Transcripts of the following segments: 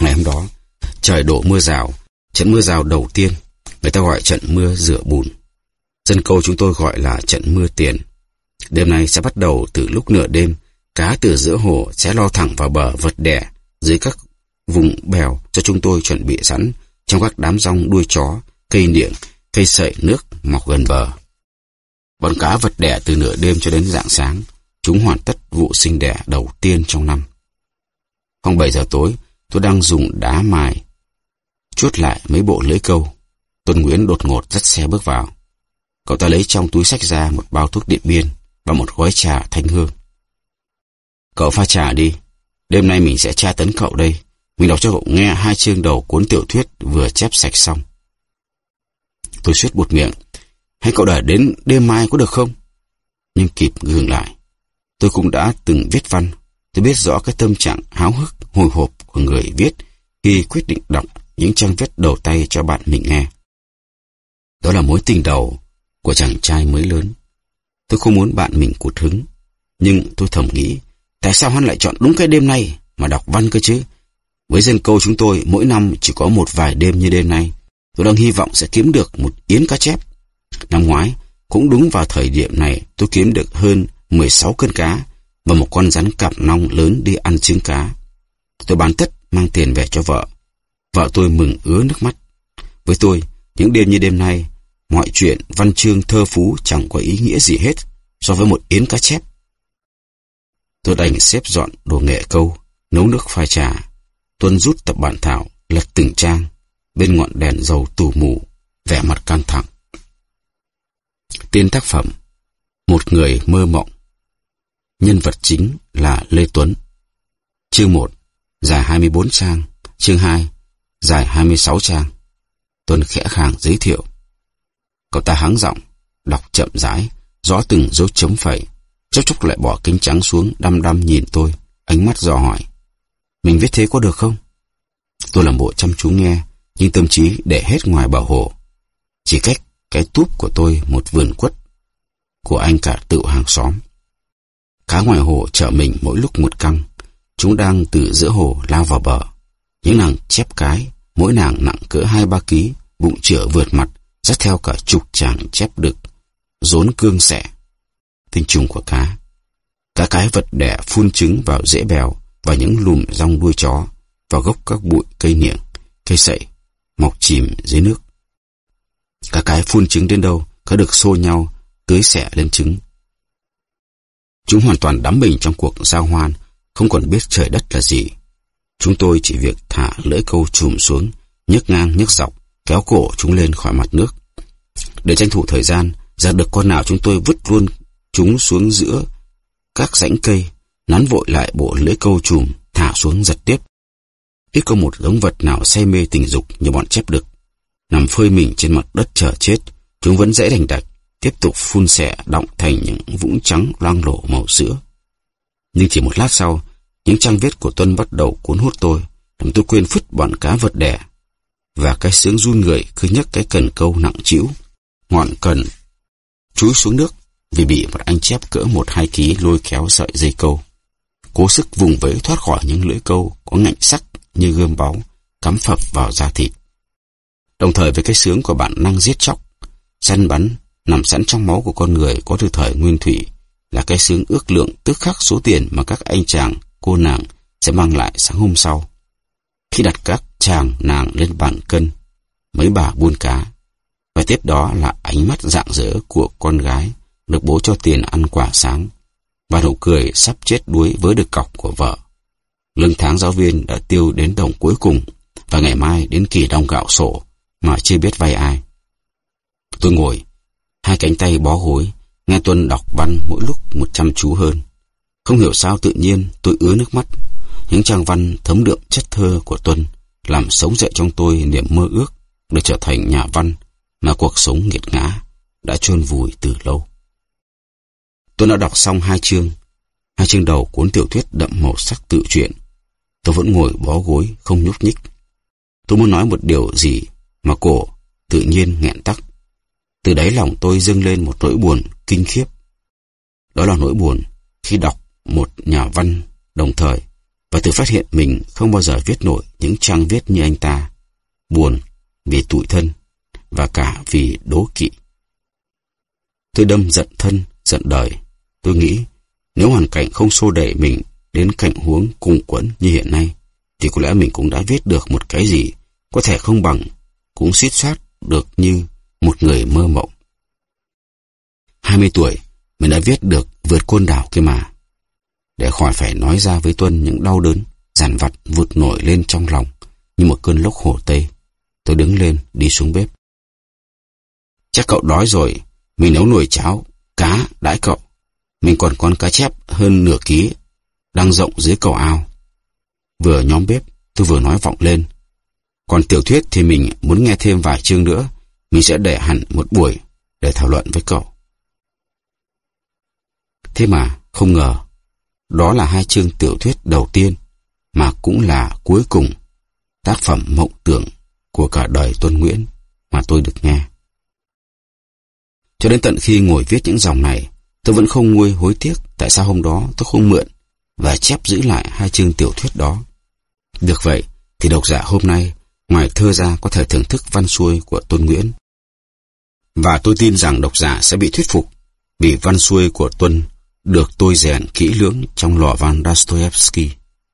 Ngày hôm đó, trời đổ mưa rào, trận mưa rào đầu tiên, người ta gọi trận mưa rửa bùn. Dân câu chúng tôi gọi là trận mưa tiền. Đêm nay sẽ bắt đầu từ lúc nửa đêm, cá từ giữa hồ sẽ lo thẳng vào bờ vật đẻ dưới các vùng bèo cho chúng tôi chuẩn bị sẵn trong các đám rong đuôi chó, cây niệng, cây sậy nước mọc gần bờ. Bọn cá vật đẻ từ nửa đêm cho đến rạng sáng, chúng hoàn tất vụ sinh đẻ đầu tiên trong năm. Khoảng 7 giờ tối, tôi đang dùng đá mài chuốt lại mấy bộ lưới câu. Tuân Nguyễn đột ngột dắt xe bước vào. Cậu ta lấy trong túi xách ra một bao thuốc Điện Biên và một gói trà Thanh Hương. Cậu pha trà đi, đêm nay mình sẽ tra tấn cậu đây. Mình đọc cho cậu nghe 2 chương đầu cuốn tiểu thuyết vừa chép sạch xong. Tôi suýt buột miệng. Hay cậu đợi đến đêm mai có được không? Nhưng kịp ngừng lại. Tôi cũng đã từng viết văn. Tôi biết rõ cái tâm trạng háo hức, hồi hộp của người viết khi quyết định đọc những trang viết đầu tay cho bạn mình nghe. Đó là mối tình đầu của chàng trai mới lớn. Tôi không muốn bạn mình cụt hứng. Nhưng tôi thầm nghĩ, tại sao hắn lại chọn đúng cái đêm nay mà đọc văn cơ chứ? Với dân câu chúng tôi, mỗi năm chỉ có một vài đêm như đêm nay. Tôi đang hy vọng sẽ kiếm được một yến cá chép. Năm ngoái, cũng đúng vào thời điểm này, tôi kiếm được hơn 16 cân cá và một con rắn cặp nong lớn đi ăn trứng cá. Tôi bán tất mang tiền về cho vợ. Vợ tôi mừng ứa nước mắt. Với tôi, những đêm như đêm nay, mọi chuyện văn chương thơ phú chẳng có ý nghĩa gì hết so với một yến cá chép. Tôi đành xếp dọn đồ nghệ câu, nấu nước pha trà. Tuân rút tập bản thảo, lật từng trang, bên ngọn đèn dầu tù mù, vẻ mặt căng thẳng. Tên tác phẩm: Một người mơ mộng. Nhân vật chính là Lê Tuấn. Chương 1, dài 24 trang. Chương 2, dài 26 trang. Tuân khẽ khàng giới thiệu. Cậu ta hắng giọng, đọc chậm rãi, rõ từng dấu chấm phẩy, chốc chốc lại bỏ kính trắng xuống, đăm đăm nhìn tôi, ánh mắt dò hỏi. Mình viết thế có được không? Tôi làm bộ chăm chú nghe, nhưng tâm trí để hết ngoài bờ hồ. Chỉ cách cái túp của tôi một vườn quất, của anh cả tựu hàng xóm. Cá ngoài hồ chở mình mỗi lúc một căng. Chúng đang từ giữa hồ lao vào bờ. Những nàng chép cái, mỗi nàng nặng cỡ 2-3 ký, bụng chửa vượt mặt, dắt theo cả chục chàng chép đực, rốn cương xẻ. Tinh trùng của cá. Cá cái vật đẻ phun trứng vào rễ bèo và những lùm rong đuôi chó, vào gốc các bụi cây niệng, cây sậy, mọc chìm dưới nước. Cá cái phun trứng đến đâu, cá được xô nhau, tưới xẻ lên trứng. Chúng hoàn toàn đắm mình trong cuộc giao hoan, không còn biết trời đất là gì. Chúng tôi chỉ việc thả lưỡi câu chùm xuống, nhấc ngang nhấc dọc, kéo cổ chúng lên khỏi mặt nước. Để tranh thủ thời gian, ra được con nào chúng tôi vứt luôn chúng xuống giữa các rãnh cây, nắn vội lại bộ lưỡi câu chùm, thả xuống giật tiếp. Ít có một giống vật nào say mê tình dục như bọn chép đực. Nằm phơi mình trên mặt đất chờ chết, chúng vẫn dễ đành đạch, tiếp tục phun xẻ đọng thành những vũng trắng loang lổ màu sữa. Nhưng chỉ một lát sau, những trang viết của Tuân bắt đầu cuốn hút tôi, làm tôi quên phứt bọn cá vật đẻ. Và cái sướng run người cứ nhấc cái cần câu nặng trĩu, ngọn cần chúi xuống nước vì bị một anh chép cỡ 1-2 ký lôi kéo sợi dây câu. Cố sức vùng vẫy thoát khỏi những lưỡi câu có ngạnh sắc như gươm báu cắm phập vào da thịt. Đồng thời với cái sướng của bản năng giết chóc, săn bắn nằm sẵn trong máu của con người có từ thời nguyên thủy, là cái sướng ước lượng tức khắc số tiền mà các anh chàng, cô nàng sẽ mang lại sáng hôm sau. Khi đặt các chàng nàng lên bàn cân, mấy bà buôn cá, và tiếp đó là ánh mắt rạng rỡ của con gái được bố cho tiền ăn quả sáng, và nụ cười sắp chết đuối với được cọc của vợ. Lương tháng giáo viên đã tiêu đến đồng cuối cùng, và ngày mai đến kỳ đong gạo sổ mà chưa biết vay ai. Tôi ngồi, hai cánh tay bó gối, nghe Tuân đọc văn mỗi lúc một chăm chú hơn. Không hiểu sao tự nhiên tôi ứa nước mắt. Những trang văn thấm đượm chất thơ của Tuân làm sống dậy trong tôi niềm mơ ước được trở thành nhà văn mà cuộc sống nghiệt ngã đã chôn vùi từ lâu. Tuân đã đọc xong 2 chương đầu cuốn tiểu thuyết đậm màu sắc tự truyện. Tôi vẫn ngồi bó gối không nhúc nhích. Tôi muốn nói một điều gì mà cổ tự nhiên nghẹn tắc. Từ đáy lòng tôi dâng lên một nỗi buồn kinh khiếp. Đó là nỗi buồn khi đọc một nhà văn đồng thời và tự phát hiện mình không bao giờ viết nổi những trang viết như anh ta. Buồn vì tủi thân và cả vì đố kỵ. Tôi đâm giận thân, giận đời. Tôi nghĩ nếu hoàn cảnh không xô đẩy mình đến cảnh huống cùng quẫn như hiện nay, thì có lẽ mình cũng đã viết được một cái gì có thể không bằng, cũng suýt soát được như một người mơ mộng. 20 tuổi, mình đã viết được Vượt Côn Đảo kia mà. Để khỏi phải nói ra với Tuân những đau đớn, dằn vặt vụt nổi lên trong lòng như một cơn lốc Hồ Tây, tôi đứng lên đi xuống bếp. Chắc cậu đói rồi, mình nấu nồi cháo, cá đãi cậu. Mình còn con cá chép hơn nửa ký, đang rộng dưới cầu ao. Vừa nhóm bếp, tôi vừa nói vọng lên. Còn tiểu thuyết thì mình muốn nghe thêm vài chương nữa, mình sẽ để hẳn một buổi để thảo luận với cậu. Thế mà không ngờ, đó là 2 chương tiểu thuyết đầu tiên, mà cũng là cuối cùng, tác phẩm mộng tưởng của cả đời Tuân Nguyễn mà tôi được nghe. Cho đến tận khi ngồi viết những dòng này, tôi vẫn không nguôi hối tiếc tại sao hôm đó tôi không mượn và chép giữ lại 2 chương tiểu thuyết đó. Được vậy thì độc giả hôm nay ngoài thơ ra có thể thưởng thức văn xuôi của Tuân Nguyễn. Và tôi tin rằng độc giả sẽ bị thuyết phục vì văn xuôi của Tuân được tôi rèn kỹ lưỡng trong lò văn Dostoevsky.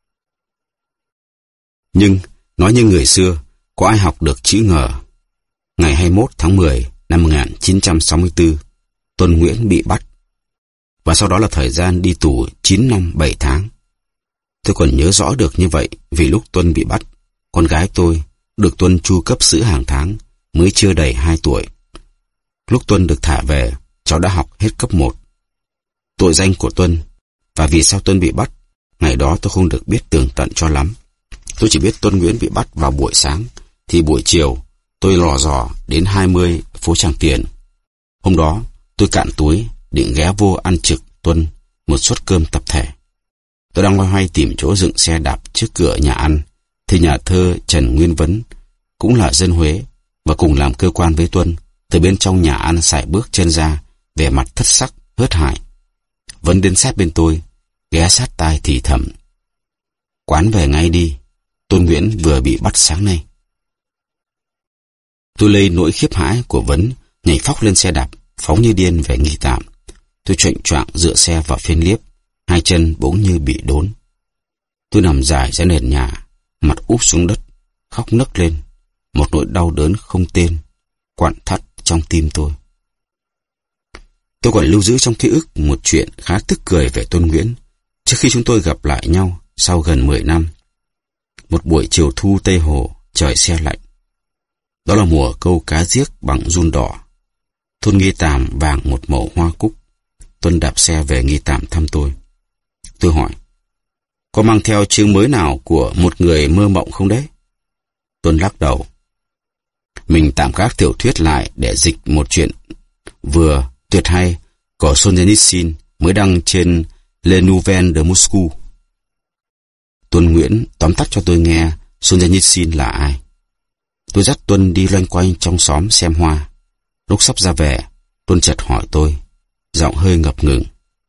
Nhưng, nói như người xưa, có ai học được chữ ngờ. Ngày 21 tháng 10 năm 1964, Tuân Nguyễn bị bắt. Và sau đó là thời gian đi tù 9 năm 7 tháng. Tôi còn nhớ rõ được như vậy vì lúc Tuân bị bắt, con gái tôi được Tuân chu cấp sữa hàng tháng, mới chưa đầy 2 tuổi. Lúc Tuân được thả về, cháu đã học hết cấp 1. Tội danh của Tuân và vì sao Tuân bị bắt, ngày đó tôi không được biết tường tận cho lắm. Tôi chỉ biết Tuân Nguyễn bị bắt vào buổi sáng, thì buổi chiều tôi lò dò đến 20 phố Tràng Tiền. Hôm đó tôi cạn túi định ghé vô ăn trực Tuân một suất cơm tập thể. Tôi đang loay hoay tìm chỗ dựng xe đạp trước cửa nhà ăn, thì nhà thơ Trần Nguyên Vấn, cũng là dân Huế và cùng làm cơ quan với Tuân, từ bên trong nhà ăn sải bước chân ra, vẻ mặt thất sắc, hớt hải. Vấn đến sát bên tôi, ghé sát tai thì thầm: "Quán về ngay đi, Tuân Nguyễn vừa bị bắt sáng nay." Tôi lây nỗi khiếp hãi của Vấn, nhảy phóc lên xe đạp, phóng như điên về nghỉ tạm. Tôi choạng choạng dựa xe vào phiên liếp, 2 chân bỗng như bị đốn. Tôi nằm dài ra nền nhà, mặt úp xuống đất, khóc nấc lên, một nỗi đau đớn không tên, quặn thắt trong tim tôi. Tôi còn lưu giữ trong ký ức một chuyện khá tức cười về Tuân Nguyễn, trước khi chúng tôi gặp lại nhau sau gần 10 năm. Một buổi chiều thu Tây Hồ, trời se lạnh. Đó là mùa câu cá giếc bằng giun đỏ. Thôn Nghi Tàm vàng một mẩu hoa cúc. Tuân đạp xe về Nghi Tàm thăm tôi. Tôi hỏi: "Có mang theo chương mới nào của một người mơ mộng không đấy?" Tuân lắc đầu: "Mình tạm gác tiểu thuyết lại để dịch một chuyện vừa tuyệt hay của Solzhenitsyn mới đăng trên Les Nouvelles de Moscou." Tuân Nguyễn tóm tắt cho tôi nghe Solzhenitsyn là ai. Tôi dắt Tuân đi loanh quanh trong xóm xem hoa. Lúc sắp ra về, Tuân chợt hỏi tôi, giọng hơi ngập ngừng: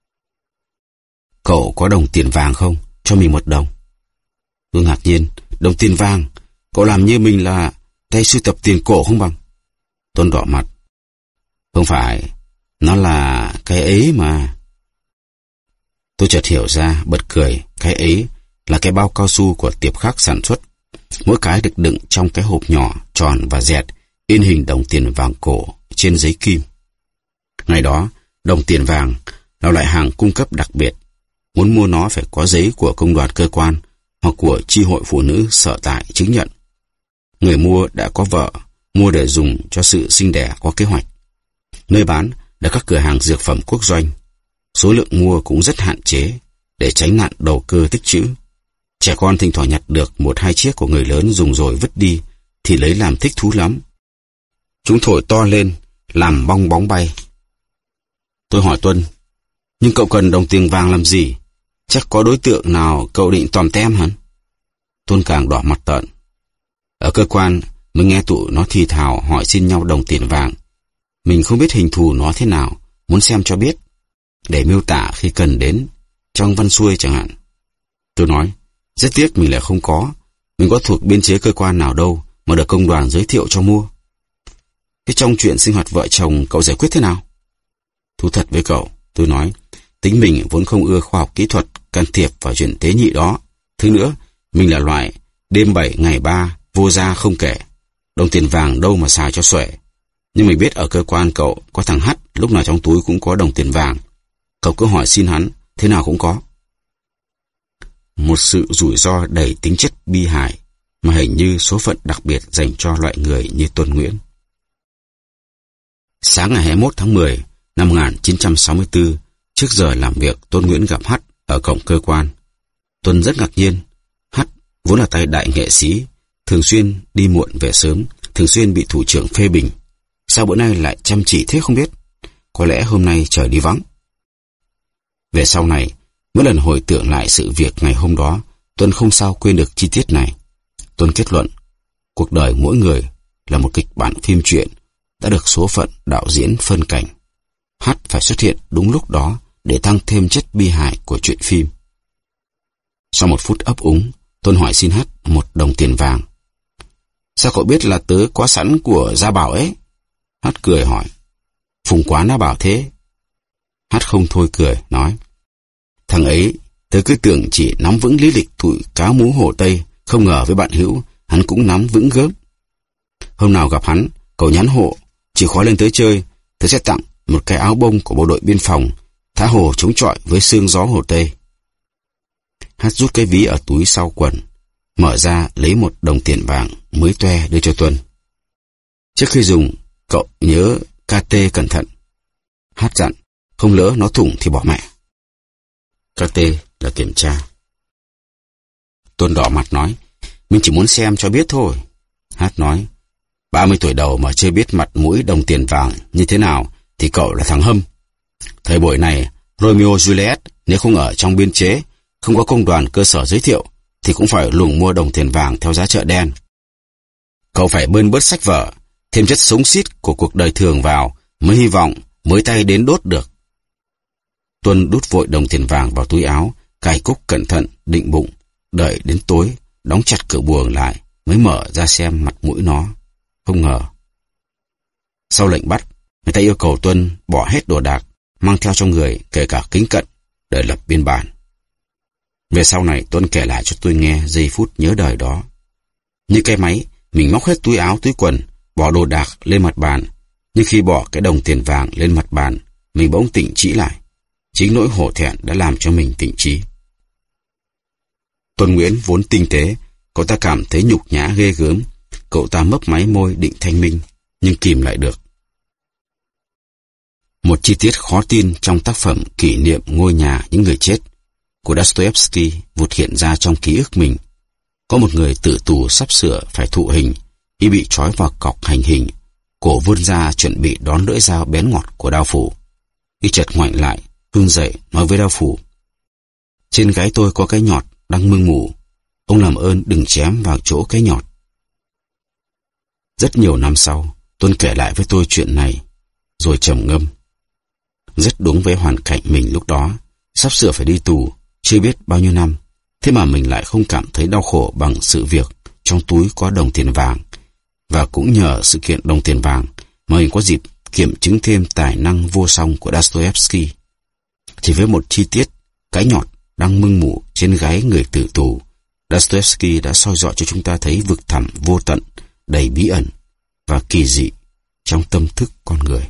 "Cậu có đồng tiền vàng không? Cho mình 1 đồng." Tôi ngạc nhiên: "Đồng tiền vàng? Cậu làm như mình là tay sưu tập tiền cổ không bằng?" Tuân đỏ mặt: "Không phải, nó là cái ấy mà." Tôi chợt hiểu ra, bật cười. Cái ấy là cái bao cao su của Tiệp Khắc sản xuất. Mỗi cái được đựng trong cái hộp nhỏ, tròn và dẹt, in hình đồng tiền vàng cổ trên giấy kim. Ngày đó, đồng tiền vàng là loại hàng cung cấp đặc biệt. Muốn mua nó phải có giấy của công đoàn cơ quan hoặc của chi hội phụ nữ sở tại chứng nhận. Người mua đã có vợ, mua để dùng cho sự sinh đẻ có kế hoạch. Nơi bán là các cửa hàng dược phẩm quốc doanh. Số lượng mua cũng rất hạn chế để tránh nạn đầu cơ tích trữ. Trẻ con thỉnh thoảng nhặt được 1-2 chiếc của người lớn dùng rồi vứt đi thì lấy làm thích thú lắm. Chúng thổi to lên, làm bong bóng bay. Tôi hỏi Tuân: "Nhưng cậu cần đồng tiền vàng làm gì? Chắc có đối tượng nào cậu định tòm tem hả?" Tuân càng đỏ mặt tợn. "Ở cơ quan mới nghe tụi nó thì thào hỏi xin nhau đồng tiền vàng. Mình không biết hình thù nó thế nào, muốn xem cho biết, để miêu tả khi cần đến, trong văn xuôi chẳng hạn." Tôi nói: Rất tiếc mình lại không có. Mình có thuộc biên chế cơ quan nào đâu mà được công đoàn giới thiệu cho mua. Thế trong chuyện sinh hoạt vợ chồng cậu giải quyết thế nào? Thú thật với cậu, tôi nói, tính mình vốn không ưa khoa học kỹ thuật can thiệp vào chuyện tế nhị đó. Thứ nữa, mình là loại đêm 7 ngày 3, vô gia không kể. Đồng tiền vàng đâu mà xài cho xuể. Nhưng mình biết ở cơ quan cậu có thằng H, lúc nào trong túi cũng có đồng tiền vàng. Cậu cứ hỏi xin hắn, thế nào cũng có. Một sự rủi ro đầy tính chất bi hài, mà hình như số phận đặc biệt dành cho loại người như Tuân Nguyễn. Sáng ngày 21 tháng 10 năm 1964, trước giờ làm việc, Tuân Nguyễn gặp H ở cổng cơ quan. Tuân rất ngạc nhiên. H vốn là tay đại nghệ sĩ, thường xuyên đi muộn về sớm, thường xuyên bị thủ trưởng phê bình. Sao bữa nay lại chăm chỉ thế không biết? Có lẽ hôm nay trời đi vắng. Về sau này, mỗi lần hồi tưởng lại sự việc ngày hôm đó, Tuân không sao quên được chi tiết này. Tuân kết luận, cuộc đời mỗi người là một kịch bản phim truyện đã được số phận đạo diễn phân cảnh. H phải xuất hiện đúng lúc đó để tăng thêm chất bi hài của chuyện phim. Sau một phút ấp úng, Tuân hỏi xin H 1 đồng tiền vàng. Sao cậu biết là tớ có sẵn của Gia Bảo ấy? H cười hỏi. Phùng Quán đã bảo thế. H không thôi cười, nói. Thằng ấy, tớ cứ tưởng chỉ nắm vững lý lịch tụi cáo mú Hồ Tây, không ngờ với bạn hữu, hắn cũng nắm vững gớm. Hôm nào gặp hắn, cậu nhắn hộ, chịu khó lên tới chơi, tớ sẽ tặng một cái áo bông của bộ đội biên phòng, Tha Hồ chống chọi với sương gió Hồ Tây. H rút cái ví ở túi sau quần, mở ra lấy 1 đồng tiền vàng mới toe đưa cho Tuân. Trước khi dùng, cậu nhớ KT cẩn thận. H dặn, không lỡ nó thủng thì bỏ mẹ. KT là kiểm tra. Tuân đỏ mặt nói, mình chỉ muốn xem cho biết thôi. H nói, 30 tuổi đầu mà chưa biết mặt mũi đồng tiền vàng như thế nào thì cậu là thằng hâm. Thời buổi này, Romeo Juliet nếu không ở trong biên chế, không có công đoàn cơ sở giới thiệu, thì cũng phải lùng mua đồng tiền vàng theo giá chợ đen. Cậu phải bơn bớt sách vở, thêm chất sống xít của cuộc đời thường vào, mới hy vọng mới tay đến đốt được. Tuân đút vội đồng tiền vàng vào túi áo, cài cúc cẩn thận, định bụng, đợi đến tối, đóng chặt cửa buồng lại, mới mở ra xem mặt mũi nó. Không ngờ. Sau lệnh bắt, người ta yêu cầu Tuân bỏ hết đồ đạc, mang theo trong người, kể cả kính cận, để lập biên bản. Về sau này Tuân kể lại cho tôi nghe giây phút nhớ đời đó. Như cái máy, mình móc hết túi áo túi quần, bỏ đồ đạc lên mặt bàn. Nhưng khi bỏ cái đồng tiền vàng lên mặt bàn, mình bỗng tỉnh trí lại. Chính nỗi hổ thẹn đã làm cho mình tỉnh trí. Tuân Nguyễn vốn tinh tế, cậu ta cảm thấy nhục nhã ghê gớm. Cậu ta mấp máy môi định thanh minh, nhưng kìm lại được. Một chi tiết khó tin trong tác phẩm Kỷ niệm ngôi nhà những người chết của Dostoevsky vụt hiện ra trong ký ức mình. Có một người tử tù sắp sửa phải thụ hình, y bị trói vào cọc hành hình, cổ vươn ra chuẩn bị đón lưỡi dao bén ngọt của đao phủ. Y chợt ngoảnh lại, run rẩy nói với đao phủ: trên gáy tôi có cái nhọt đang mưng mủ, ông làm ơn đừng chém vào chỗ cái nhọt. Rất nhiều năm sau, Tuân kể lại với tôi chuyện này, rồi trầm ngâm. Rất đúng với hoàn cảnh mình lúc đó, sắp sửa phải đi tù, chưa biết bao nhiêu năm, thế mà mình lại không cảm thấy đau khổ bằng sự việc trong túi có đồng tiền vàng. Và cũng nhờ sự kiện đồng tiền vàng mà mình có dịp kiểm chứng thêm tài năng vô song của Dostoevsky. Chỉ với một chi tiết, cái nhọt đang mưng mủ trên gáy người tử tù, Dostoevsky đã soi dọi cho chúng ta thấy vực thẳm vô tận, đầy bí ẩn và kỳ dị trong tâm thức con người.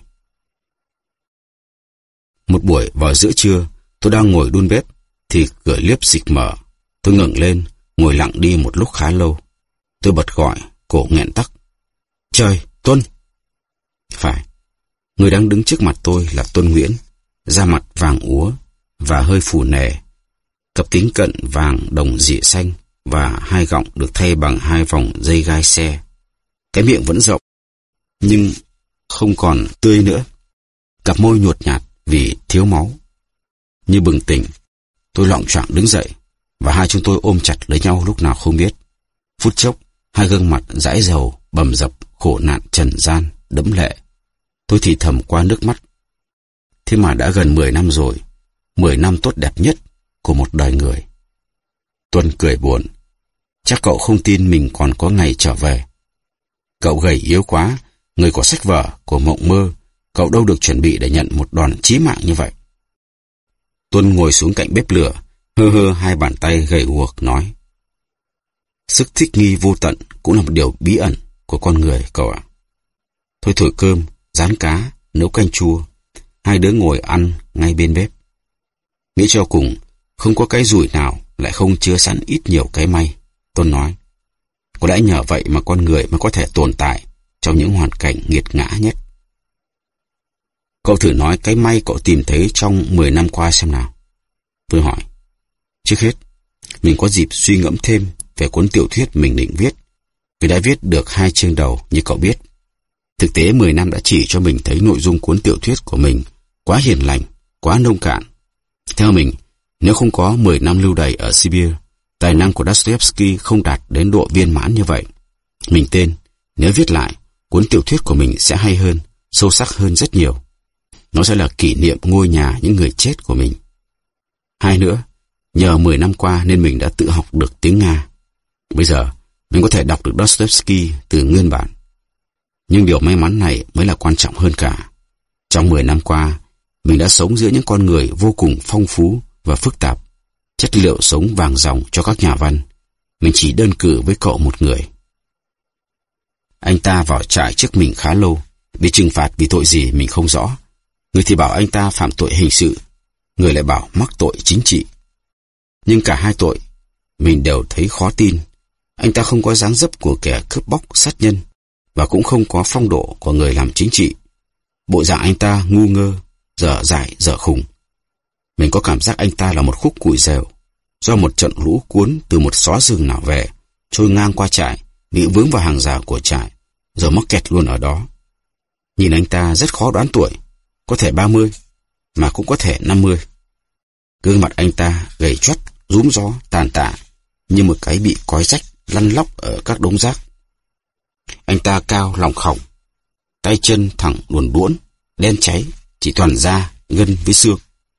Một buổi vào giữa trưa, tôi đang ngồi đun bếp, thì cửa liếp xịch mở. Tôi ngẩng lên, ngồi lặng đi một lúc khá lâu. Tôi bật gọi, cổ nghẹn tắc. Trời, Tuân! Phải, người đang đứng trước mặt tôi là Tuân Nguyễn, da mặt vàng úa và hơi phù nề, cặp kính cận vàng đồng rịa xanh và hai gọng được thay bằng 2 vòng dây gai xe. Cái miệng vẫn rộng, nhưng không còn tươi nữa. Cặp môi nhột nhạt vì thiếu máu. Như bừng tỉnh, tôi loạng choạng đứng dậy, và hai chúng tôi ôm chặt lấy nhau lúc nào không biết. Phút chốc, hai gương mặt dãi dầu, bầm dập, khổ nạn trần gian, đẫm lệ. Tôi thì thầm qua nước mắt. Thế mà đã gần 10 năm rồi, 10 năm tốt đẹp nhất của một đời người. Tuân cười buồn. Chắc cậu không tin mình còn có ngày trở về. Cậu gầy yếu quá, người có sách vở, của mộng mơ, cậu đâu được chuẩn bị để nhận một đòn chí mạng như vậy. Tuân ngồi xuống cạnh bếp lửa, hơ hơ hai bàn tay gầy guộc nói. Sức thích nghi vô tận cũng là một điều bí ẩn của con người cậu ạ. Thôi thổi cơm, rán cá, nấu canh chua, hai đứa ngồi ăn ngay bên bếp. Nghĩ cho cùng, không có cái rủi nào lại không chứa sẵn ít nhiều cái may, Tuân nói. Có lẽ nhờ vậy mà con người mới có thể tồn tại trong những hoàn cảnh nghiệt ngã nhất. Cậu thử nói cái may cậu tìm thấy trong 10 năm qua xem nào. Tôi hỏi. Trước hết, mình có dịp suy ngẫm thêm về cuốn tiểu thuyết mình định viết, vì đã viết được 2 chương đầu như cậu biết. Thực tế 10 năm đã chỉ cho mình thấy nội dung cuốn tiểu thuyết của mình quá hiền lành, quá nông cạn. Theo mình, nếu không có 10 năm lưu đày ở Sibir, tài năng của Dostoevsky không đạt đến độ viên mãn như vậy. Mình tên, nếu viết lại, cuốn tiểu thuyết của mình sẽ hay hơn, sâu sắc hơn rất nhiều. Nó sẽ là kỷ niệm ngôi nhà những người chết của mình. Hai nữa, nhờ 10 năm qua nên mình đã tự học được tiếng Nga. Bây giờ, mình có thể đọc được Dostoevsky từ nguyên bản. Nhưng điều may mắn này mới là quan trọng hơn cả. Trong 10 năm qua, mình đã sống giữa những con người vô cùng phong phú và phức tạp, chất liệu sống vàng ròng cho các nhà văn. Mình chỉ đơn cử với cậu một người. Anh ta vào trại trước mình khá lâu, bị trừng phạt vì tội gì mình không rõ. Người thì bảo anh ta phạm tội hình sự, người lại bảo mắc tội chính trị. Nhưng cả hai tội, mình đều thấy khó tin. Anh ta không có dáng dấp của kẻ cướp bóc sát nhân, và cũng không có phong độ của người làm chính trị. Bộ dạng anh ta ngu ngơ, dở dại, dở khùng. Mình có cảm giác anh ta là một khúc củi rèo, do một trận lũ cuốn từ một xó rừng nào về, trôi ngang qua trại, bị vướng vào hàng rào của trại, rồi mắc kẹt luôn ở đó. Nhìn anh ta rất khó đoán tuổi, có thể 30, mà cũng có thể 50. Gương mặt anh ta gầy choắt, rúm gió, tàn tạ, như một cái bị cói rách lăn lóc ở các đống rác. Anh ta cao lòng khổng, tay chân thẳng đuồn đuỗn, đen cháy, chỉ toàn da, gân với xương.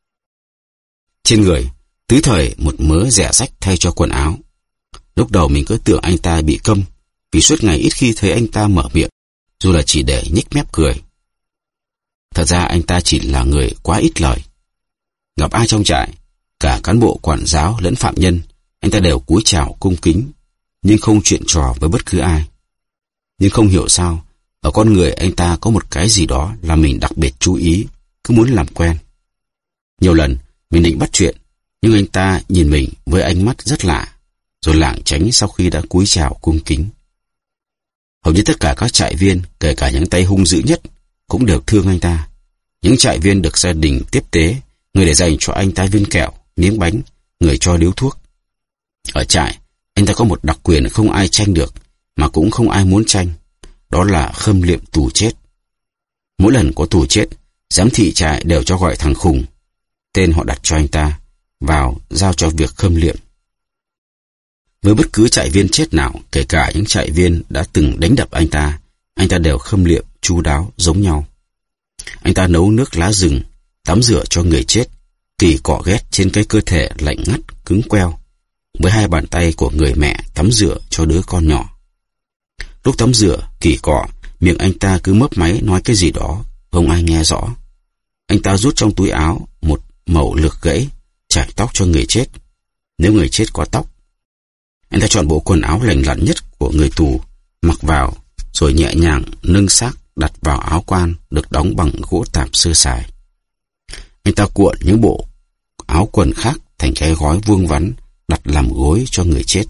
Trên người, tứ thời một mớ rẻ rách thay cho quần áo. Lúc đầu mình cứ tưởng anh ta bị câm, vì suốt ngày ít khi thấy anh ta mở miệng, dù là chỉ để nhếch mép cười. Thật ra anh ta chỉ là người quá ít lời. Gặp ai trong trại, cả cán bộ quản giáo lẫn phạm nhân, anh ta đều cúi chào cung kính, nhưng không chuyện trò với bất cứ ai. Nhưng không hiểu sao, ở con người anh ta có một cái gì đó làm mình đặc biệt chú ý, cứ muốn làm quen. Nhiều lần, mình định bắt chuyện, nhưng anh ta nhìn mình với ánh mắt rất lạ, rồi lảng tránh sau khi đã cúi chào cung kính. Hầu như tất cả các trại viên, kể cả những tay hung dữ nhất, cũng đều thương anh ta. Những trại viên được gia đình tiếp tế, người để dành cho anh ta viên kẹo, miếng bánh, người cho điếu thuốc. Ở trại, anh ta có một đặc quyền không ai tranh được, mà cũng không ai muốn tranh, đó là khâm liệm tù chết. Mỗi lần có tù chết, giám thị trại đều cho gọi thằng khùng, tên họ đặt cho anh ta, vào giao cho việc khâm liệm. Với bất cứ trại viên chết nào, kể cả những trại viên đã từng đánh đập anh ta đều khâm liệm chu đáo giống nhau. Anh ta nấu nước lá rừng, tắm rửa cho người chết, kỳ cọ ghét trên cái cơ thể lạnh ngắt, cứng queo, với hai bàn tay của người mẹ tắm rửa cho đứa con nhỏ. Lúc tắm rửa, kỳ cọ, miệng anh ta cứ mấp máy nói cái gì đó, không ai nghe rõ. Anh ta rút trong túi áo một mẩu lược gãy, chải tóc cho người chết, nếu người chết có tóc. Anh ta chọn bộ quần áo lành lặn nhất của người tù, mặc vào, rồi nhẹ nhàng nâng xác đặt vào áo quan được đóng bằng gỗ tạp sơ sài. Anh ta cuộn những bộ áo quần khác thành cái gói vuông vắn đặt làm gối cho người chết.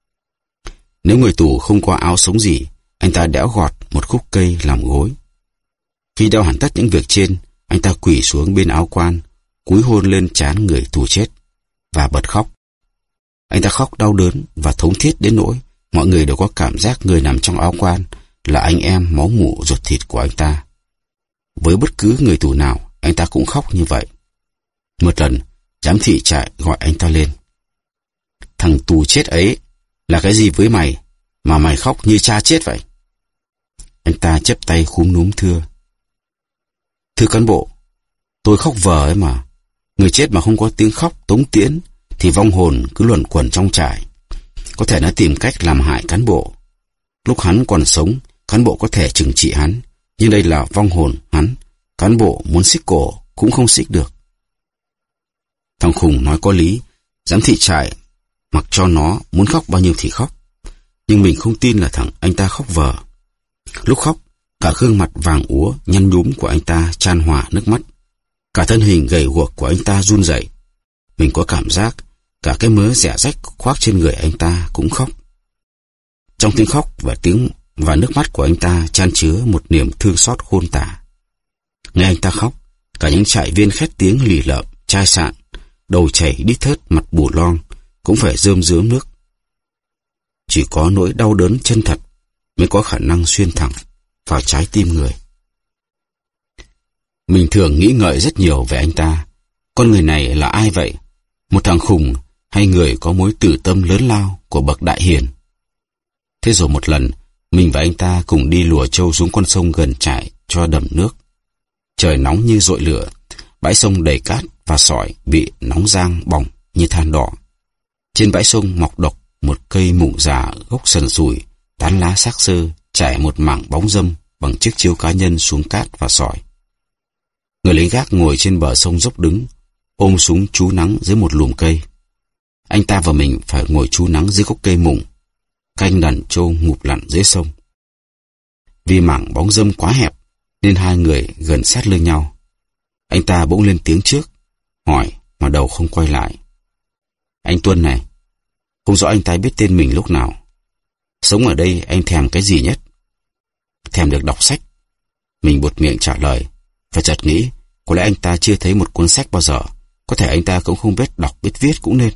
Nếu người tù không có áo sống gì, anh ta đẽo gọt một khúc cây làm gối. Khi đeo hoàn tất những việc trên, anh ta quỳ xuống bên áo quan, cúi hôn lên trán người tù chết và bật khóc. Anh ta khóc đau đớn và thống thiết đến nỗi mọi người đều có cảm giác người nằm trong áo quan là anh em máu mủ ruột thịt của anh ta. Với bất cứ người tù nào, anh ta cũng khóc như vậy. Một lần, giám thị trại gọi anh ta lên. Thằng tù chết ấy là cái gì với mày mà mày khóc như cha chết vậy? Anh ta chắp tay khúm núm thưa. Thưa cán bộ, tôi khóc vờ ấy mà. Người chết mà không có tiếng khóc tống tiễn thì vong hồn cứ luẩn quẩn trong trại. Có thể nó tìm cách làm hại cán bộ. Lúc hắn còn sống, cán bộ có thể trừng trị hắn, nhưng đây là vong hồn hắn, cán bộ muốn xích cổ cũng không xích được. Thằng khùng nói có lý, giám thị trại mặc cho nó muốn khóc bao nhiêu thì khóc. Nhưng mình không tin là thằng anh ta khóc vờ. Lúc khóc, cả gương mặt vàng úa, nhăn nhúm của anh ta chan hòa nước mắt. Cả thân hình gầy guộc của anh ta run rẩy. Mình có cảm giác cả cái mớ rẻ rách khoác trên người anh ta cũng khóc. Trong tiếng khóc và nước mắt của anh ta chan chứa một niềm thương xót khôn tả. Nghe anh ta khóc, cả những trại viên khét tiếng lì lợm, chai sạn, đầu chảy đít thớt, mặt bù lon cũng phải rơm rớm nước. Chỉ có nỗi đau đớn chân thật mới có khả năng xuyên thẳng vào trái tim người. Mình thường nghĩ ngợi rất nhiều về anh ta. Con người này là ai vậy? Một thằng khùng hay người có mối tử tâm lớn lao của bậc đại hiền? Thế rồi một lần, mình và anh ta cùng đi lùa trâu xuống con sông gần trại cho đầm nước. Trời nóng như dội lửa, bãi sông đầy cát và sỏi bị nóng rang bỏng như than đỏ. Trên bãi sông mọc độc một cây mụng già gốc sần sùi, tán lá xác xơ, trải một mảng bóng râm bằng chiếc chiếu cá nhân xuống cát và sỏi. Người lính gác ngồi trên bờ sông dốc đứng, ôm súng trú nắng dưới một lùm cây. Anh ta và mình phải ngồi trú nắng dưới gốc cây mụng, canh đàn trâu ngụp lặn dưới sông. Vì mảng bóng râm quá hẹp, nên hai người gần sát lưng nhau. Anh ta bỗng lên tiếng trước, hỏi mà đầu không quay lại. Anh Tuân này, không rõ anh ta biết tên mình lúc nào. Sống ở đây anh thèm cái gì nhất? Thèm được đọc sách. Mình buột miệng trả lời, và chợt nghĩ, có lẽ anh ta chưa thấy một cuốn sách bao giờ. Có thể anh ta cũng không biết đọc biết viết cũng nên.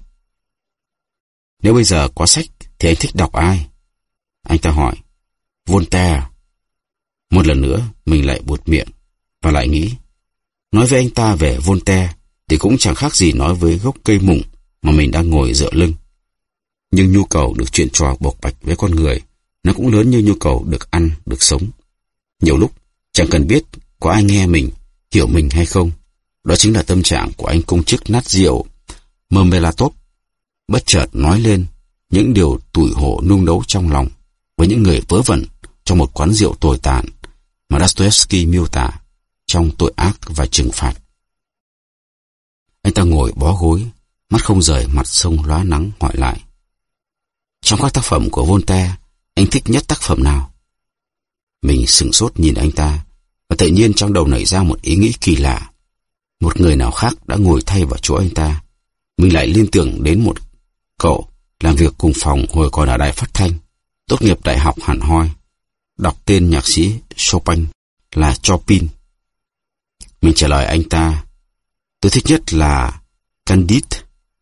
Nếu bây giờ có sách thì anh thích đọc ai? Anh ta hỏi. Voltaire. Một lần nữa mình lại buột miệng và lại nghĩ, nói với anh ta về Voltaire thì cũng chẳng khác gì nói với gốc cây mụng mà mình đang ngồi dựa lưng. Nhưng nhu cầu được chuyện trò bộc bạch với con người, nó cũng lớn như nhu cầu được ăn, được sống. Nhiều lúc chẳng cần biết có ai nghe mình, hiểu mình hay không. Đó chính là tâm trạng của anh công chức nát rượu Mermelatov, bất chợt nói lên những điều tủi hổ nung nấu trong lòng với những người vớ vẩn trong một quán rượu tồi tàn mà Dostoevsky miêu tả trong Tội ác và trừng phạt. Anh ta ngồi bó gối, mắt không rời mặt sông lóa nắng, hỏi lại. Trong các tác phẩm của Voltaire, anh thích nhất tác phẩm nào? Mình sửng sốt nhìn anh ta, và tự nhiên trong đầu nảy ra một ý nghĩ kỳ lạ. Một người nào khác đã ngồi thay vào chỗ anh ta. Mình lại liên tưởng đến một cậu làm việc cùng phòng hồi còn ở đài phát thanh, tốt nghiệp đại học hẳn hoi, đọc tên nhạc sĩ Chopin là Chopin. Mình trả lời anh ta, tôi thích nhất là Candide.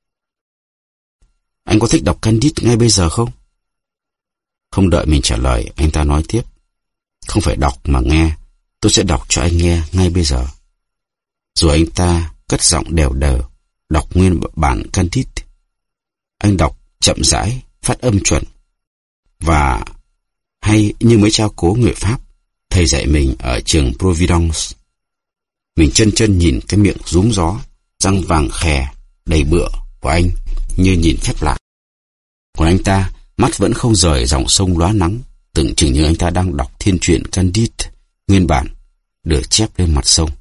Anh có thích đọc Candide ngay bây giờ không? Không đợi mình trả lời, anh ta nói tiếp. Không phải đọc mà nghe, tôi sẽ đọc cho anh nghe ngay bây giờ. Rồi anh ta cất giọng đều đều, đọc nguyên bản Candide. Anh đọc chậm rãi, phát âm chuẩn. Và hay như mấy cha cố người Pháp, thầy dạy mình ở trường Providence. Mình chân nhìn cái miệng rúm gió, răng vàng khè, đầy bựa của anh như nhìn phép lạ. Còn anh ta, mắt vẫn không rời dòng sông lóa nắng, tưởng chừng như anh ta đang đọc thiên truyện Candide nguyên bản, được chép lên mặt sông.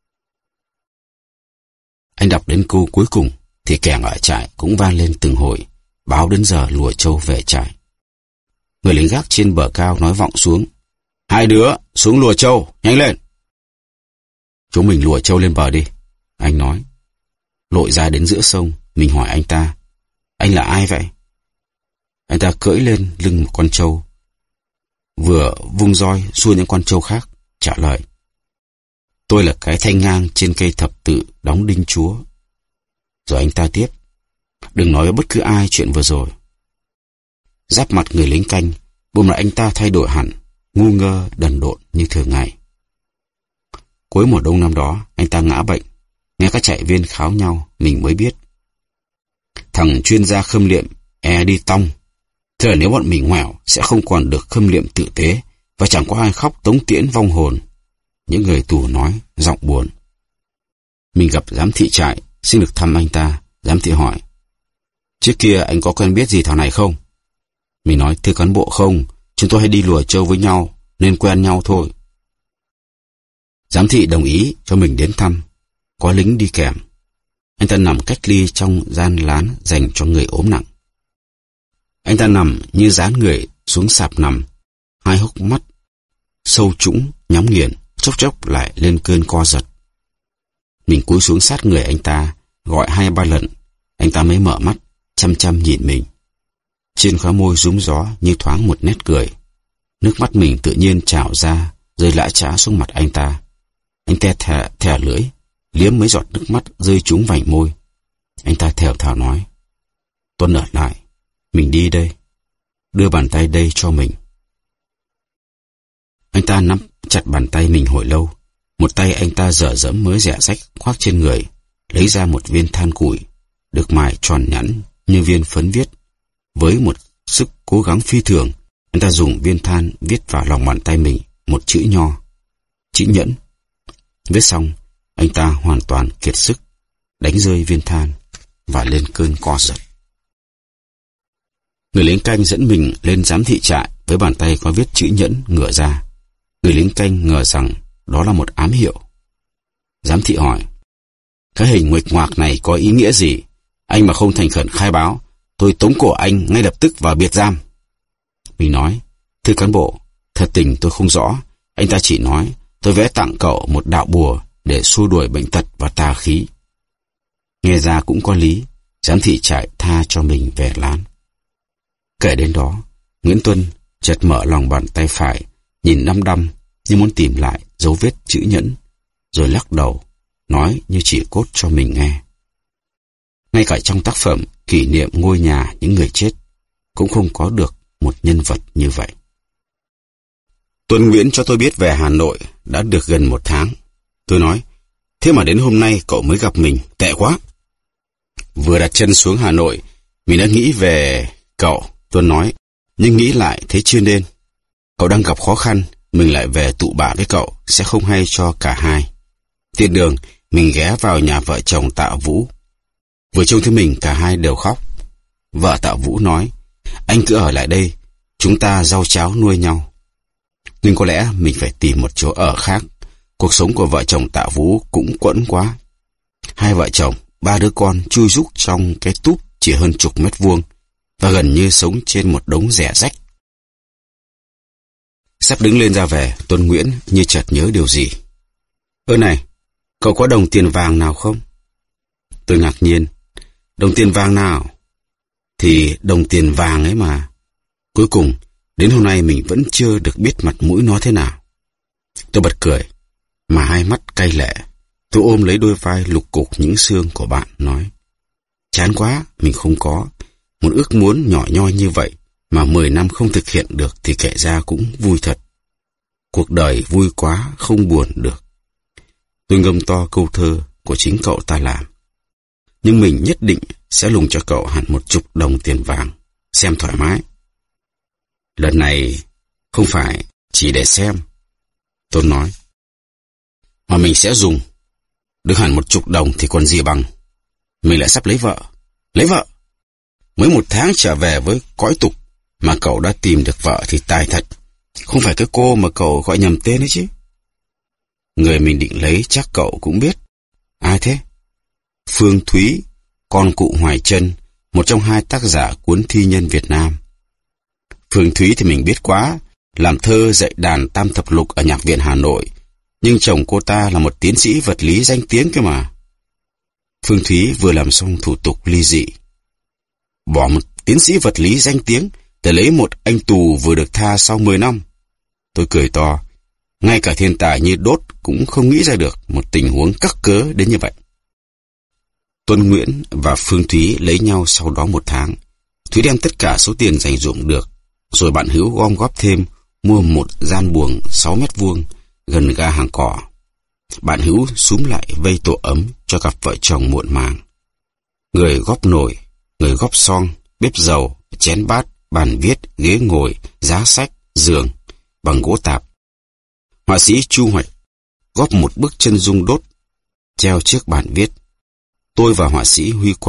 Anh đọc đến câu cuối cùng, thì kèn ở trại cũng vang lên từng hồi, báo đến giờ lùa trâu về trại. Người lính gác trên bờ cao nói vọng xuống. Hai đứa, xuống lùa trâu, nhanh lên. Chúng mình lùa trâu lên bờ đi, anh nói. Lội ra đến giữa sông, mình hỏi anh ta. Anh là ai vậy? Anh ta cưỡi lên lưng một con trâu, vừa vung roi xua những con trâu khác, trả lời. Tôi là cái thanh ngang trên cây thập tự đóng đinh chúa. Rồi anh ta tiếp. Đừng nói với bất cứ ai chuyện vừa rồi. Giáp mặt người lính canh, bỗng là anh ta thay đổi hẳn, ngu ngơ đần độn như thường ngày. Cuối mùa đông năm đó, anh ta ngã bệnh. Nghe các trại viên kháo nhau, mình mới biết. Thằng chuyên gia khâm liệm đi tong. Thế là nếu bọn mình ngoẻo, sẽ không còn được khâm liệm tử tế, và chẳng có ai khóc tống tiễn vong hồn. Những người tù nói, giọng buồn. Mình gặp giám thị trại, xin được thăm anh ta. Giám thị hỏi. Trước kia anh có quen biết gì thằng này không? Mình nói, thưa cán bộ không, chúng tôi hay đi lùa trâu với nhau, nên quen nhau thôi. Giám thị đồng ý cho mình đến thăm, có lính đi kèm. Anh ta nằm cách ly trong gian lán dành cho người ốm nặng. Anh ta nằm như dán người xuống sạp nằm, hai hốc mắt sâu trũng, nhắm nghiền, chốc chốc lại lên cơn co giật. Mình cúi xuống sát người anh ta, gọi 2-3 lần, anh ta mới mở mắt, chăm chăm nhìn mình. Trên khóe môi rúm gió như thoáng một nét cười. Nước mắt mình tự nhiên trào ra, rơi lã chã xuống mặt anh ta. Anh ta thè lưỡi, liếm mấy giọt nước mắt rơi trúng vành môi. Anh ta thều thào nói, Tuân ở lại, mình đi đây, đưa bàn tay đây cho mình. Anh ta nắm chặt bàn tay mình hồi lâu. Một tay anh ta dở dẫm mới rẻ rách khoác trên người, lấy ra một viên than củi, được mài tròn nhẵn như viên phấn viết. Với một sức cố gắng phi thường, anh ta dùng viên than viết vào lòng bàn tay mình một chữ nho, chữ nhẫn. Viết xong, anh ta hoàn toàn kiệt sức, đánh rơi viên than và lên cơn co giật. Người lính canh dẫn mình lên giám thị trại với bàn tay có viết chữ nhẫn ngửa ra. Người lính canh ngờ rằng đó là một ám hiệu. Giám thị hỏi, cái hình nguệch ngoạc này có ý nghĩa gì? Anh mà không thành khẩn khai báo, tôi tống cổ anh ngay lập tức vào biệt giam. Mình nói, thưa cán bộ, thật tình tôi không rõ. Anh ta chỉ nói tôi vẽ tặng cậu một đạo bùa để xua đuổi bệnh tật và tà khí. Nghe ra cũng có lý. Giám thị trại tha cho mình về lán. Kể đến đó, Nguyễn Tuân chợt mở lòng bàn tay phải, nhìn đăm đăm như muốn tìm lại dấu vết chữ nhẫn, rồi lắc đầu, nói như chỉ cốt cho mình nghe. Ngay cả trong tác phẩm Kỷ niệm ngôi nhà những người chết, cũng không có được một nhân vật như vậy. Tuân Nguyễn cho tôi biết về Hà Nội đã được gần 1 tháng. Tôi nói, thế mà đến hôm nay cậu mới gặp mình, tệ quá. Vừa đặt chân xuống Hà Nội, mình đã nghĩ về cậu, Tuân nói, nhưng nghĩ lại thấy chưa nên. Cậu đang gặp khó khăn, mình lại về tụ bạ với cậu, sẽ không hay cho cả hai. Trên đường, mình ghé vào nhà vợ chồng Tạ Vũ. Vừa trông thấy mình, cả hai đều khóc. Vợ Tạ Vũ nói, anh cứ ở lại đây, chúng ta rau cháo nuôi nhau. Nhưng có lẽ mình phải tìm một chỗ ở khác. Cuộc sống của vợ chồng Tạ Vũ cũng quẫn quá. 2 vợ chồng, 3 đứa con chui rúc trong cái túp chỉ hơn chục mét vuông và gần như sống trên một đống rẻ rách. Sắp đứng lên ra về, Tuân Nguyễn như chợt nhớ điều gì. Ơ này, cậu có đồng tiền vàng nào không? Tôi ngạc nhiên. Đồng tiền vàng nào? Thì đồng tiền vàng ấy mà. Cuối cùng, đến hôm nay mình vẫn chưa được biết mặt mũi nó thế nào. Tôi bật cười, mà hai mắt cay lệ. Tôi ôm lấy đôi vai lục cục những xương của bạn, nói, chán quá, mình không có. Một ước muốn nhỏ nhoi như vậy mà 10 năm không thực hiện được thì kể ra cũng vui thật. Cuộc đời vui quá, không buồn được. Tôi ngâm to câu thơ của chính cậu ta làm. Nhưng mình nhất định sẽ lùng cho cậu hẳn 10 đồng tiền vàng, xem thoải mái. Lần này không phải chỉ để xem, tôi nói, mà mình sẽ dùng. Được hẳn 10 đồng thì còn gì bằng. Mình lại sắp lấy vợ. Lấy vợ? Mới 1 tháng trở về với cõi tục mà cậu đã tìm được vợ thì tài thật. Không phải cái cô mà cậu gọi nhầm tên ấy chứ. Người mình định lấy chắc cậu cũng biết. Ai thế? Phương Thúy, con cụ Hoài Trân, một trong 2 tác giả cuốn Thi nhân Việt Nam. Phương Thúy thì mình biết quá, làm thơ dạy đàn tam thập lục ở Nhạc viện Hà Nội, nhưng chồng cô ta là một tiến sĩ vật lý danh tiếng cơ mà. Phương Thúy vừa làm xong thủ tục ly dị. Bỏ một tiến sĩ vật lý danh tiếng để lấy một anh tù vừa được tha sau 10 năm. Tôi cười to, ngay cả thiên tài như Đốt cũng không nghĩ ra được một tình huống cắc cớ đến như vậy. Tuân Nguyễn và Phương Thúy lấy nhau sau đó 1 tháng. Thúy đem tất cả số tiền dành dụm được, rồi bạn Hữu gom góp thêm mua một gian buồng 6 mét vuông gần ga Hàng Cỏ. Bạn Hữu xúm lại vây tổ ấm cho cặp vợ chồng muộn màng. Người góp nồi, người góp son, bếp dầu, chén bát, bàn viết, ghế ngồi, giá sách, giường bằng gỗ tạp. Họa sĩ Chu Hoạch góp một bức chân dung Đốt treo trước bàn viết. Tôi và họa sĩ Huy Quang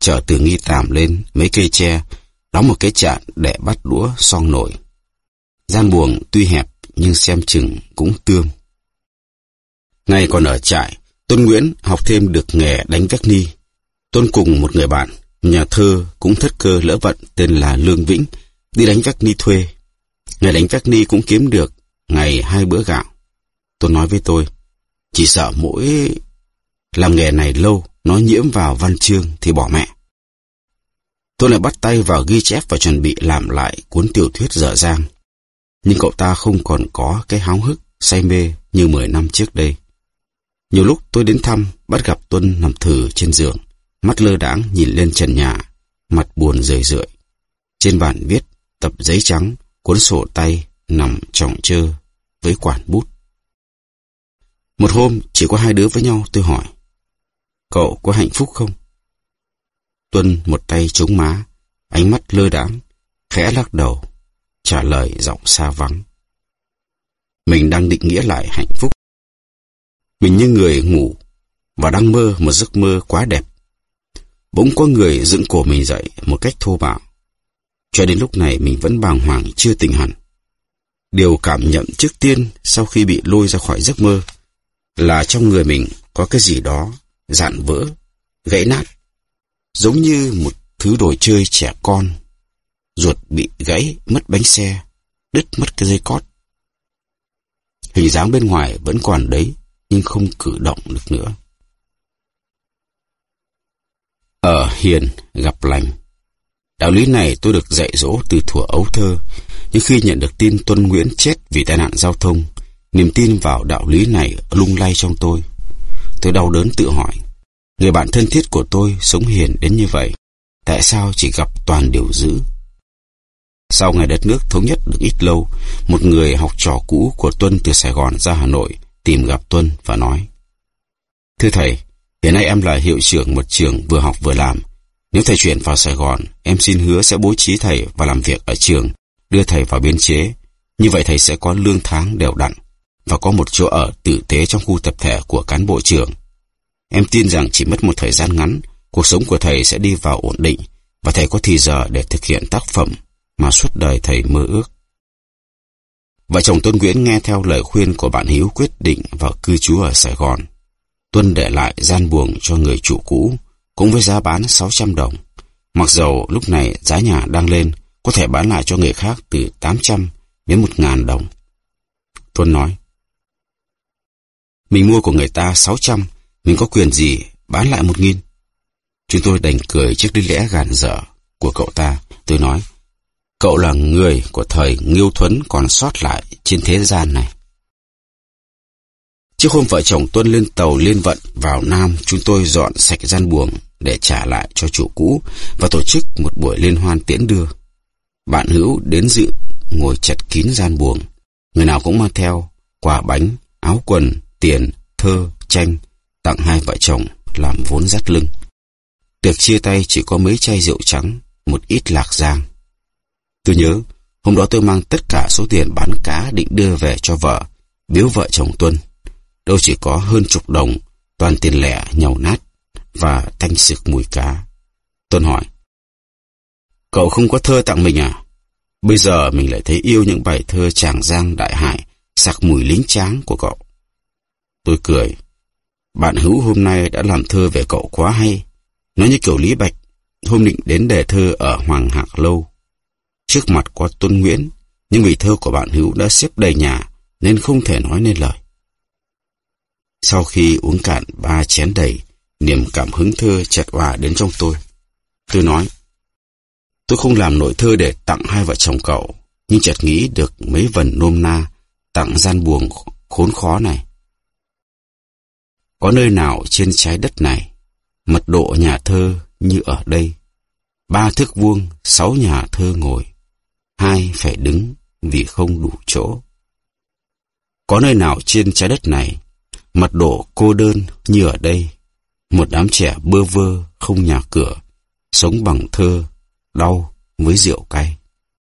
chở từ Nghi Tàm lên mấy cây tre, đóng một cái chạn để bắt đũa xoong nổi. Gian buồng tuy hẹp nhưng xem chừng cũng tươm. Ngày còn ở trại, Tuân Nguyễn học thêm được nghề đánh vét ni. Tuân cùng một người bạn, nhà thơ cũng thất cơ lỡ vận tên là Lương Vĩnh, đi đánh vét ni thuê. Ngày đánh vét ni cũng kiếm được ngày 2 bữa gạo. Tuân nói với tôi, chỉ sợ mỗi làm nghề này lâu, nó nhiễm vào văn chương thì bỏ mẹ. Tôi lại bắt tay vào ghi chép và chuẩn bị làm lại cuốn tiểu thuyết dở dang. Nhưng cậu ta không còn có cái háo hức, say mê như 10 năm trước đây. Nhiều lúc tôi đến thăm, bắt gặp Tuân nằm thừ trên giường, mắt lơ đãng nhìn lên trần nhà, mặt buồn rười rượi. Trên bàn viết, tập giấy trắng, cuốn sổ tay nằm chồng chơ với quản bút. Một hôm, chỉ có 2 đứa với nhau, tôi hỏi, cậu có hạnh phúc không? Tuân một tay chống má, ánh mắt lơ đãng, khẽ lắc đầu, trả lời giọng xa vắng. Mình đang định nghĩa lại hạnh phúc. Mình như người ngủ và đang mơ một giấc mơ quá đẹp. Bỗng có người dựng cổ mình dậy một cách thô bạo. Cho đến lúc này mình vẫn bàng hoàng chưa tỉnh hẳn. Điều cảm nhận trước tiên sau khi bị lôi ra khỏi giấc mơ là trong người mình có cái gì đó rạn vỡ, gãy nát, giống như một thứ đồ chơi trẻ con. Ruột bị gãy, mất bánh xe, đứt mất cái dây cót. Hình dáng bên ngoài vẫn còn đấy, nhưng không cử động được nữa. Ở hiền gặp lành. Đạo lý này tôi được dạy dỗ từ thuở ấu thơ, nhưng khi nhận được tin Tuân Nguyễn chết vì tai nạn giao thông, niềm tin vào đạo lý này lung lay trong tôi. Tôi đau đớn tự hỏi, người bạn thân thiết của tôi sống hiền đến như vậy, tại sao chỉ gặp toàn điều dữ? Sau ngày đất nước thống nhất được ít lâu, một người học trò cũ của Tuân từ Sài Gòn ra Hà Nội tìm gặp Tuân và nói, thưa thầy, hiện nay em là hiệu trưởng một trường vừa học vừa làm. Nếu thầy chuyển vào Sài Gòn, em xin hứa sẽ bố trí thầy và làm việc ở trường, đưa thầy vào biên chế. Như vậy thầy sẽ có lương tháng đều đặn và có một chỗ ở tử tế trong khu tập thể của cán bộ trường. Em tin rằng chỉ mất một thời gian ngắn, cuộc sống của thầy sẽ đi vào ổn định và thầy có thì giờ để thực hiện tác phẩm mà suốt đời thầy mơ ước. Vợ chồng Tuân Nguyễn nghe theo lời khuyên của bạn Hiếu quyết định vào cư trú ở Sài Gòn. Tuân để lại gian buồng cho người chủ cũ, cũng với giá bán 600 đồng. Mặc dầu lúc này giá nhà đang lên, có thể bán lại cho người khác từ 800 đến 1.000 đồng. Tuân nói, mình mua của người ta 600, mình có quyền gì bán lại 1.000? Chúng tôi đành cười trước lý lẽ gàn dở của cậu ta. Tôi nói, cậu là người của thời Nghiêu Thuấn còn sót lại trên thế gian này. Trước hôm vợ chồng Tuân lên tàu Liên Vận vào Nam, chúng tôi dọn sạch gian buồng để trả lại cho chủ cũ và tổ chức một buổi liên hoan tiễn đưa. Bạn hữu đến dự ngồi chật kín gian buồng, người nào cũng mang theo quà bánh, áo quần, tiền, thơ, tranh, tặng hai vợ chồng làm vốn dắt lưng. Tiệc chia tay chỉ có mấy chai rượu trắng, một ít lạc giang. Tôi nhớ, hôm đó tôi mang tất cả số tiền bán cá định đưa về cho vợ, biếu vợ chồng Tuân. Đâu chỉ có hơn chục đồng, toàn tiền lẻ nhàu nát và tanh sực mùi cá. Tuân hỏi, cậu không có thơ tặng mình à? Bây giờ mình lại thấy yêu những bài thơ Tràng Giang Đại Hải, sặc mùi lính tráng của cậu. Tôi cười, bạn hữu hôm nay đã làm thơ về cậu quá hay. Nó như kiểu Lý Bạch, hôm định đến đề thơ ở Hoàng Hạc Lâu. Trước mặt có Tuân Nguyễn, nhưng vì thơ của bạn hữu đã xếp đầy nhà, nên không thể nói nên lời. Sau khi uống cạn 3 chén đầy, niềm cảm hứng thơ chợt òa đến trong tôi. Tôi nói, tôi không làm nổi thơ để tặng hai vợ chồng cậu, nhưng chợt nghĩ được mấy vần nôm na tặng gian buồng khốn khó này. Có nơi nào trên trái đất này mật độ nhà thơ như ở đây? 3 thước vuông, 6 nhà thơ ngồi, 2 phải đứng vì không đủ chỗ. Có nơi nào trên trái đất này mật độ cô đơn như ở đây? Một đám trẻ bơ vơ không nhà cửa, sống bằng thơ, đau với rượu cay.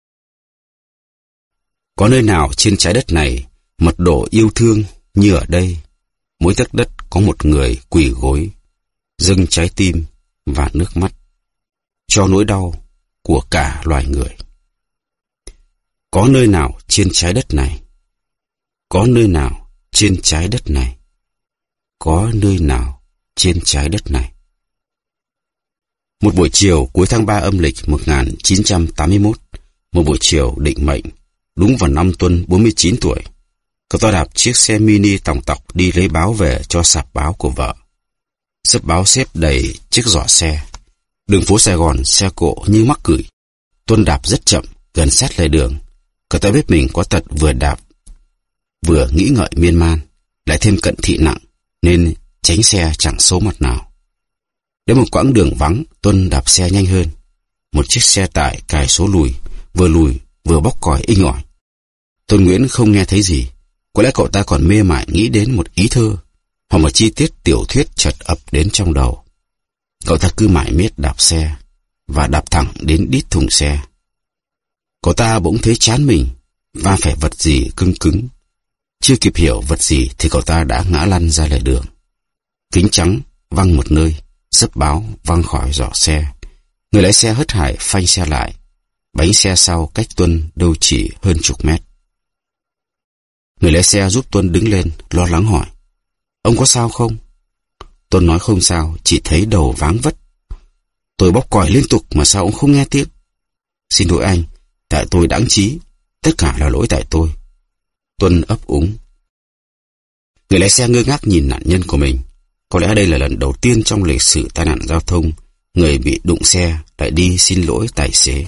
Có nơi nào trên trái đất này mật độ yêu thương như ở đây? Mỗi tấc đất có một người quỳ gối, dâng trái tim và nước mắt cho nỗi đau của cả loài người. Có nơi nào trên trái đất này? Có nơi nào trên trái đất này? Có nơi nào trên trái đất này? Một buổi chiều cuối tháng 3 âm lịch 1981, một buổi chiều định mệnh, đúng vào năm Tuân 49 tuổi, cậu ta đạp chiếc xe mini tòng tọc đi lấy báo về cho sạp báo của vợ. Xấp báo xếp đầy chiếc giỏ xe. Đường phố Sài Gòn xe cộ như mắc cửi. Tuân đạp rất chậm, gần sát lề đường. Cậu ta biết mình có tật vừa đạp vừa nghĩ ngợi miên man, lại thêm cận thị nặng nên tránh xe chẳng số mặt nào. Đến một quãng đường vắng, Tuân đạp xe nhanh hơn. Một chiếc xe tải cài số lùi vừa bóc còi inh ỏi. Tuân Nguyễn không nghe thấy gì. Có lẽ cậu ta còn mê mải nghĩ đến một ý thơ hoặc một chi tiết tiểu thuyết chợt ập đến trong đầu. Cậu ta cứ mải miết đạp xe và đạp thẳng đến đít thùng xe. Cậu ta bỗng thấy chán mình va phải vật gì cứng cứng. Chưa kịp hiểu vật gì thì cậu ta đã ngã lăn ra lề đường. Kính trắng văng một nơi, xấp báo văng khỏi giỏ xe. Người lái xe hớt hải phanh xe lại. Bánh xe sau cách Tuân đâu chỉ hơn chục mét. Người lái xe giúp Tuân đứng lên, lo lắng hỏi: "Ông có sao không?" Tuân nói không sao, chỉ thấy đầu váng vất. "Tôi bóc còi liên tục mà sao ông không nghe tiếng?" "Xin lỗi anh, tại tôi đáng trí, tất cả là lỗi tại tôi." Tuân ấp úng. Người lái xe ngơ ngác nhìn nạn nhân của mình. Có lẽ đây là lần đầu tiên trong lịch sử tai nạn giao thông người bị đụng xe lại đi xin lỗi tài xế.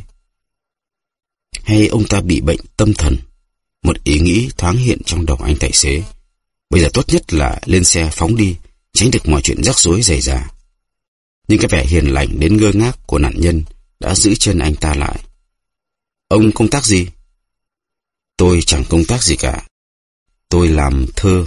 Hay ông ta bị bệnh tâm thần? Một ý nghĩ thoáng hiện trong đầu anh tài xế. Bây giờ tốt nhất là lên xe phóng đi, tránh được mọi chuyện rắc rối xảy ra. Nhưng cái vẻ hiền lành đến ngơ ngác của nạn nhân đã giữ chân anh ta lại. "Ông công tác gì?" "Tôi chẳng công tác gì cả. Tôi làm thơ."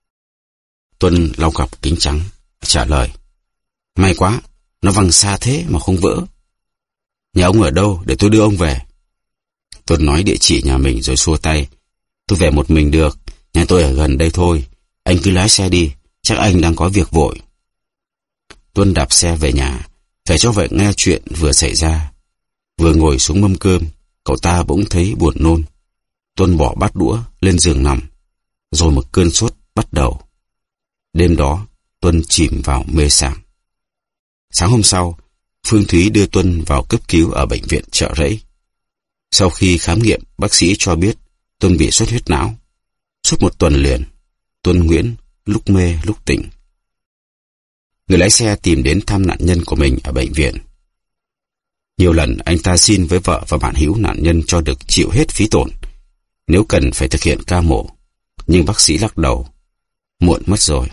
Tuân lau cặp kính trắng, trả lời: "May quá, nó văng xa thế mà không vỡ. Nhà ông ở đâu để tôi đưa ông về?" Tuân nói địa chỉ nhà mình rồi xua tay: "Tôi về một mình được, nhà tôi ở gần đây thôi. Anh cứ lái xe đi, chắc anh đang có việc vội." Tuân đạp xe về nhà, kể cho vợ nghe chuyện vừa xảy ra. Vừa ngồi xuống mâm cơm, cậu ta bỗng thấy buồn nôn. Tuân bỏ bát đũa lên giường nằm, rồi một cơn sốt bắt đầu. Đêm đó, Tuân chìm vào mê sảng. Sáng hôm sau, Phương Thúy đưa Tuân vào cấp cứu ở bệnh viện Chợ Rẫy. Sau khi khám nghiệm, bác sĩ cho biết Tuân bị xuất huyết não. Suốt một tuần liền, Tuân Nguyễn lúc mê lúc tỉnh. Người lái xe tìm đến thăm nạn nhân của mình ở bệnh viện. Nhiều lần anh ta xin với vợ và bạn hữu nạn nhân cho được chịu hết phí tổn nếu cần phải thực hiện ca mổ, nhưng bác sĩ lắc đầu: "Muộn mất rồi."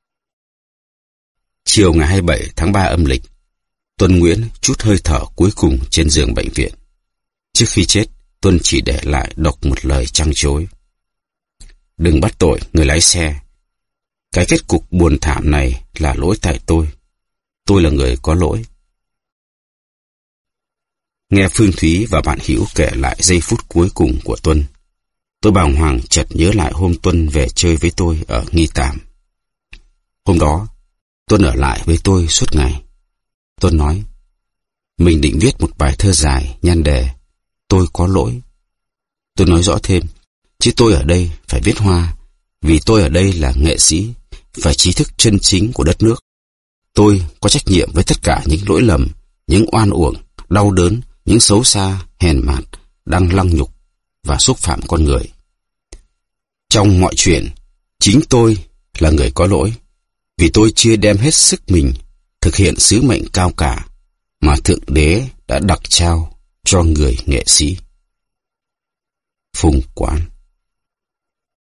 Chiều ngày 27 tháng 3 âm lịch, Tuân Nguyễn trút hơi thở cuối cùng trên giường bệnh viện. Trước khi chết, Tuân chỉ để lại đọc một lời trăng trối: "Đừng bắt tội người lái xe. Cái kết cục buồn thảm này là lỗi tại tôi. Tôi là người có lỗi." Nghe Phương Thúy và bạn hữu kể lại giây phút cuối cùng của Tuân, tôi bàng hoàng chợt nhớ lại hôm Tuân về chơi với tôi ở Nghi Tàm. Hôm đó, Tuân ở lại với tôi suốt ngày. Tuân nói: "Mình định viết một bài thơ dài nhan đề Tôi có lỗi." Tôi nói rõ thêm: "Chứ tôi ở đây phải viết hoa, vì tôi ở đây là nghệ sĩ, phải trí thức chân chính của đất nước. Tôi có trách nhiệm với tất cả những lỗi lầm, những oan uổng, đau đớn, những xấu xa, hèn mạt, đang lăng nhục và xúc phạm con người. Trong mọi chuyện, chính tôi là người có lỗi, vì tôi chưa đem hết sức mình thực hiện sứ mệnh cao cả mà Thượng Đế đã đặc trao cho người nghệ sĩ." Phùng Quán.